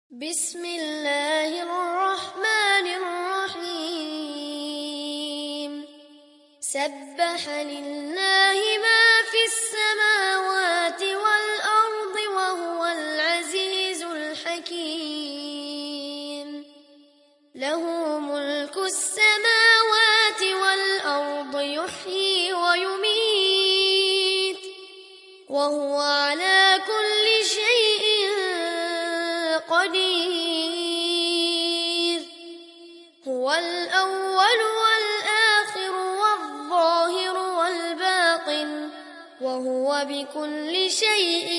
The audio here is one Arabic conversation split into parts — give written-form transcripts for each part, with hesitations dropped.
بسم الله الرحمن الرحيم سبح لله ما في السماوات والأرض وهو العزيز الحكيم له ملك السماوات والأرض يحيي ويميت وهو على كل شيء قدير هو الأول والآخر والظاهر والباطن وهو بكل شيء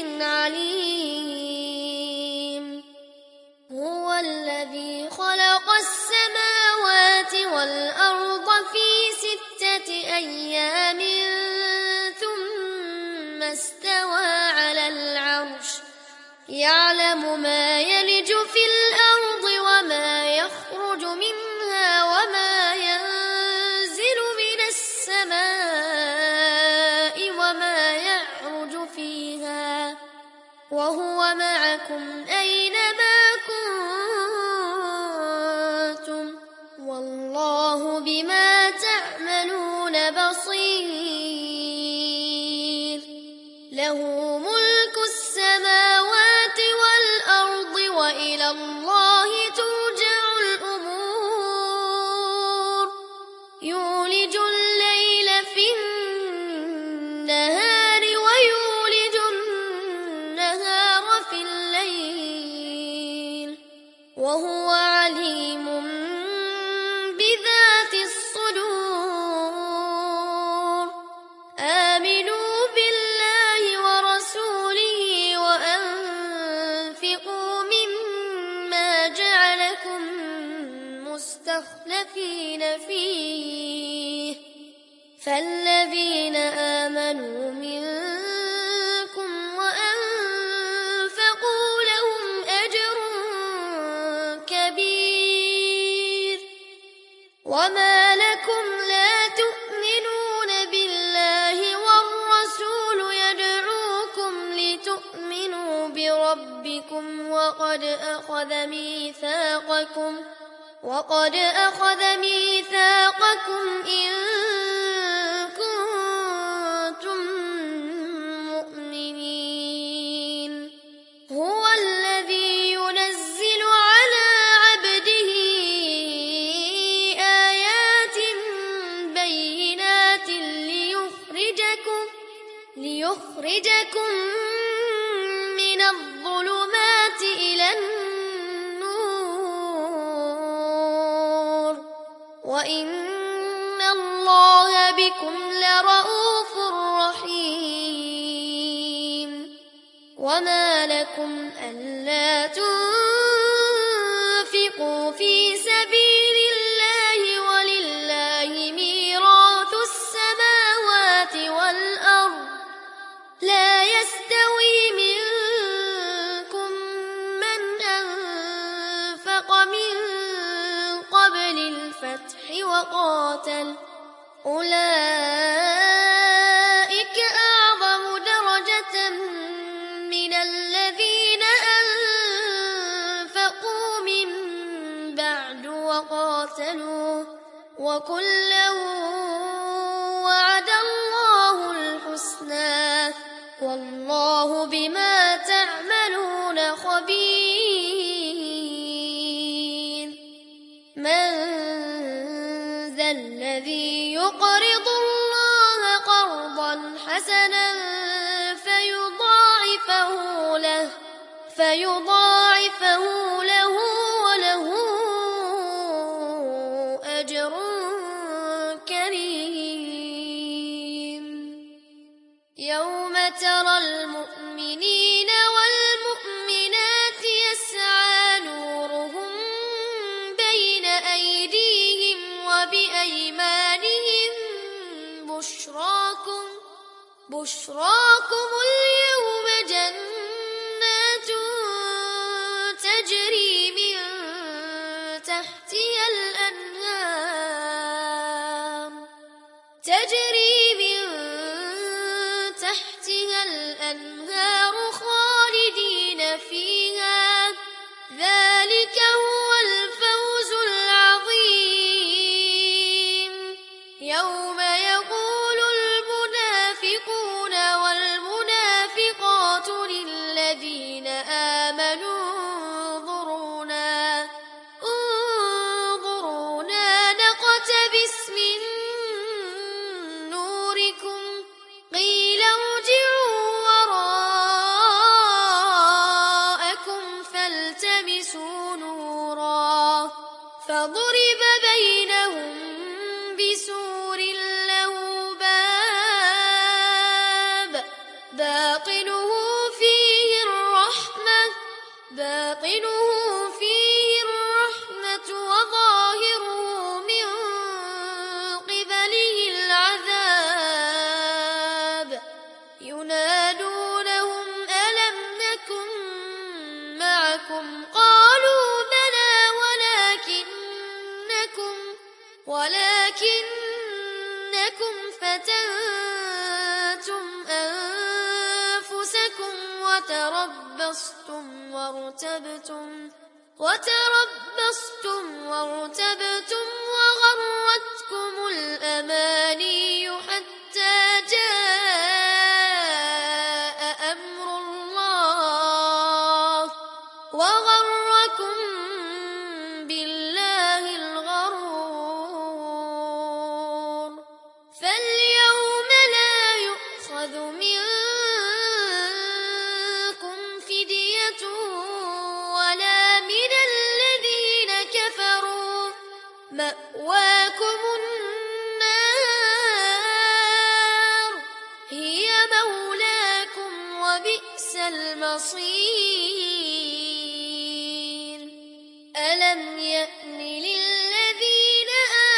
عليم هو الذي خلق السماوات والأرض في 6 أيام ثم استوى على العرش يعلم ما يلج في الأرض وما يخرج منها وما ينزل من السماء وما يعرج فيها وهو معكم أينما كنتم والله بما تعملون بصير له ملك السماوات والأرض وإلى الله ترجع الأمور يولج الليل في النهار ويولج النهار في الليل وهو عليم بذات الصدور آمنوا بالله ورسوله وأنفقوا مما جعلكم مستخلفين فيه فالذين آمنوا منكم وأنفقوا لهم أجر كبير وما لكم لا تؤمنون بالله والرسول يدعوكم لتؤمنوا بربكم وقد أخذ ميثاقكم إن كنتم مؤمنين هو الذي ينزل على عبده آيات بينات ليخرجكم من الظلمات إلى النور وإن الله بكم لرءوف رحيم وما لكم ألا تنفقوا في سبيل الله ولله ميراث السماوات والأرض لا يستوي منكم من أنفق من قبل الفتح وقاتل أولئك أعظم درجة من الذين أنفقوا من بعد وقاتلوا وكلا وعد الله الحسنى والله بما تعملون خبير من ذا الذي يقرض الله قرضا حسنا فيضاعفه له وله أجر كريم يوم ترى المؤمنين والمؤمنات يسعى نورهم بين أيديهم وبأيمانهم بشراكم اليوم جنات تجري من تحتها الأنهار خالدين فيها ذلك يلتمسوا نورا فضرب بينهم بسور له باب باطنه فيه الرحمة وظاهره من قبله العذاب ينادونهم ألم نكن معكم قالوا بلى ولكنكم فتنتم أنفسكم وارتبتم وغرتكم الأماني حتى جاء أمر الله وغركم بالله الغرور فاليوم لا يؤخذ منكم فدية ولا من الذين كفروا مأواكم النار هي مولاكم وبئس المصير ألم يأن للذين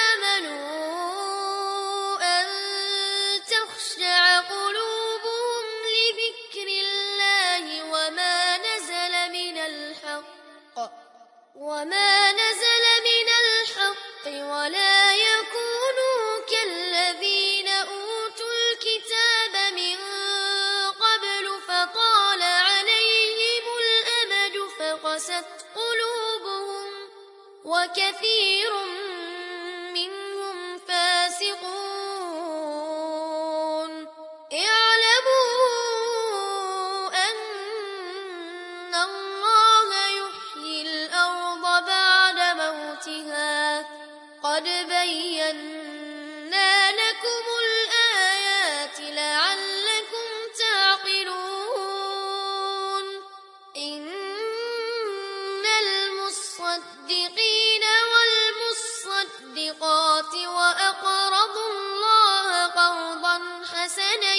آمنوا أن تخشع قلوبهم لذكر الله وما نزل من الحق ولا يكونوا كالذين أوتوا الكتاب من قبل فطال عليهم الأمد فقست قلوبهم وكثير منهم فاسقون اعلموا أن الله يحيي الأرض بعد موتها قد بينا لكم الآيات لعلكم تعقلون إن المصدقين والمصدقات وأقرضوا الله قرضا حسنا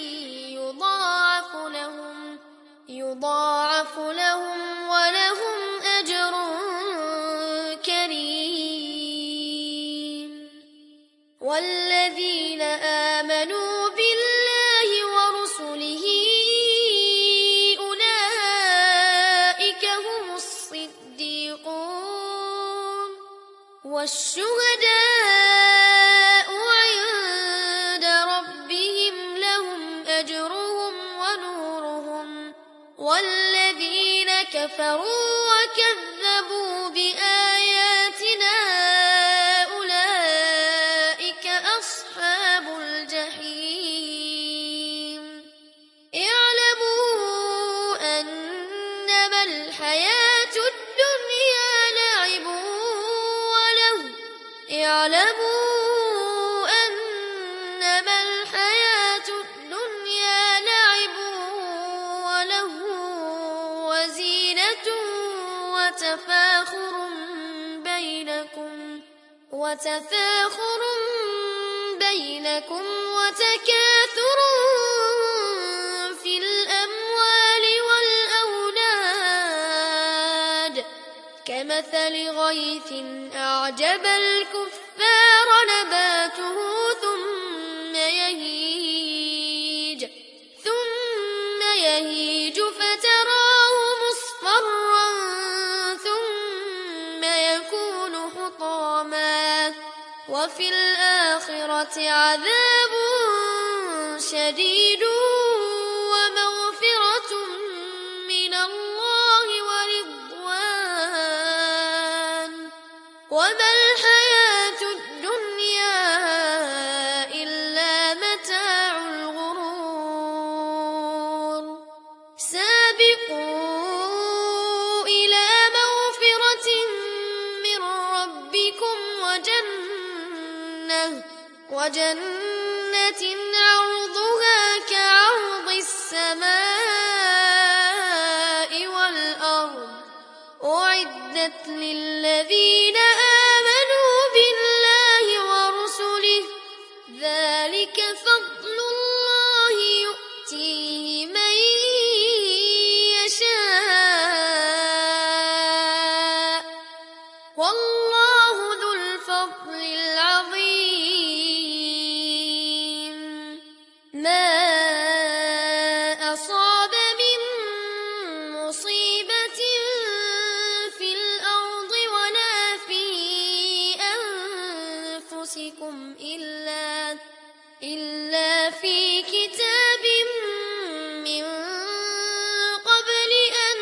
يضاعف لهم ولهم أجر كريم والذين آمنوا بالله ورسله أولئك هم الصديقون والشهداء عند ربهم لهم أجرهم ونورهم والذين كفروا وكذبوا بآياتنا أولئك أصحاب الجحيم اعلموا أنما الحياة الدنيا لعب ولهو وزينة وتفاخر بينكم وتكاثر في الأموال والأولاد كمثل غيث أعجب الكفار نباته ثم يهيج فتراه مصفرا ثم يكون حطاما وفي الآخرة عذاب شديد ومغفرة من الله ورضوان وما الحياة الدنيا إلا متاع الغرور سابقوا إلى مغفرة من ربكم وجنة عرضها كعرض السماء والأرض أعدت للذين آمنوا بالله ورسله ذلك فضل الله يؤتيه من يشاء والله ذو الفضل العظيم ما أصاب من مصيبة في الأرض ولا في أنفسكم إلا في كتاب من قبل أن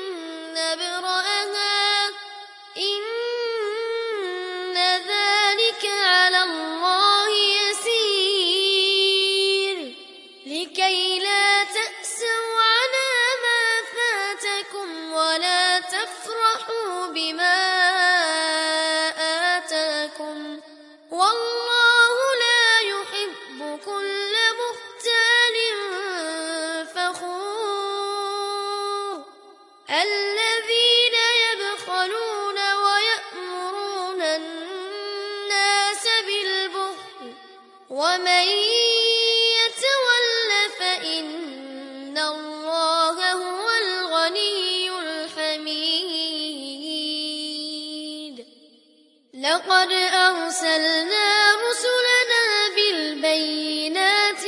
نبرأها إن ذلك على الله يسير لكي لا تأسوا على ما فاتكم ولا تفرحوا بما آتاكم والله لا يحب كل مختال فخور الذين يبخلون ويأمرون الناس بالبخل ومن يتول فإن الله هو الغني الحميد لقد أرسلنا رسلنا بالبينات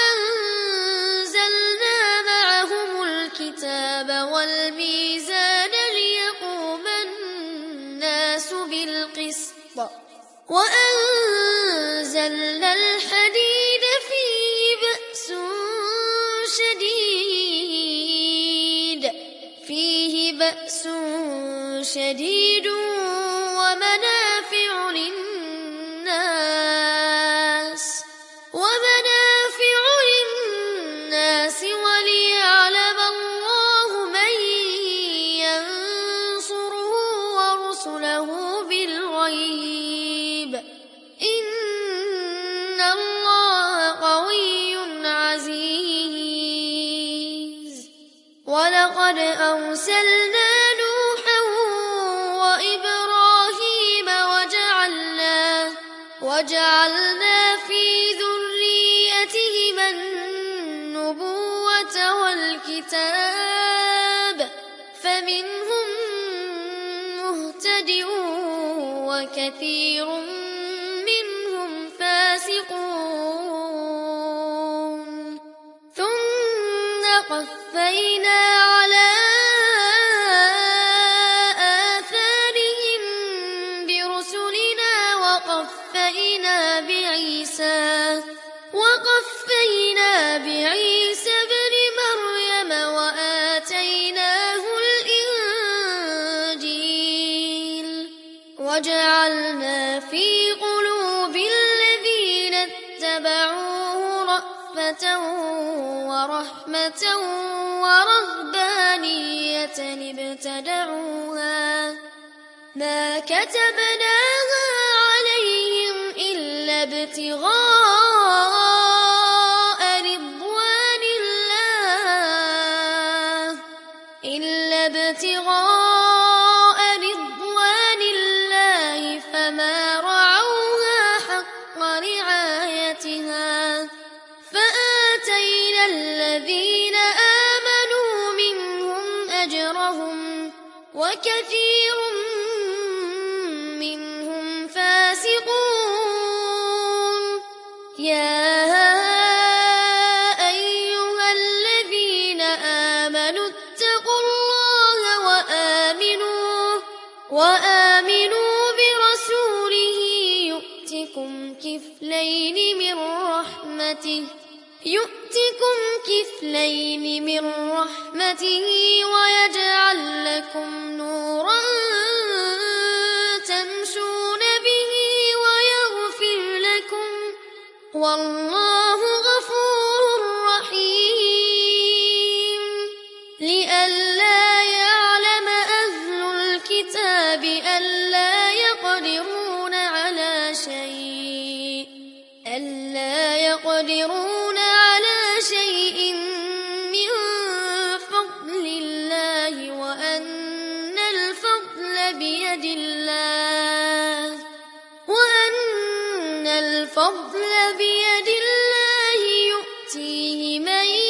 وأنزلنا معهم الكتاب والميزان ليقوم الناس بالقسط وأنزلنا الحديد فيه بأس شديد ومنافع للناس وليعلم الله من ينصره ورسله بالغيب إن الله قوي عزيز ولقد أرسلنا نوحا وإبراهيم وجعلنا في ذريتهما النبوة والكتاب فمنهم مهتد وكثير منهم فاسقون ثم قفينا على آثارهم برسلنا وقفينا بعيسى ابن مريم وآتيناه الإنجيل وجعلنا في قلوب الذين اتبعوه رأفة ورحمة ورهبانية ابتدعوها ما كتبناها عليهم إلا ابتغاء رضوان الله فما رعوها حق رعايتها فآتينا الذين آمنوا منهم أجرهم وكثير منهم فاسقون يا أيها الذين آمنوا اتقوا الله وآمنوا برسوله يؤتكم كفلين من رحمته ويجعل لكم نورا تمشون به ويغفر لكم والله غفور رحيم لئلا يعلم أهل الكتاب ألا يقدرون على شيء من فضل الله وأن الفضل لمن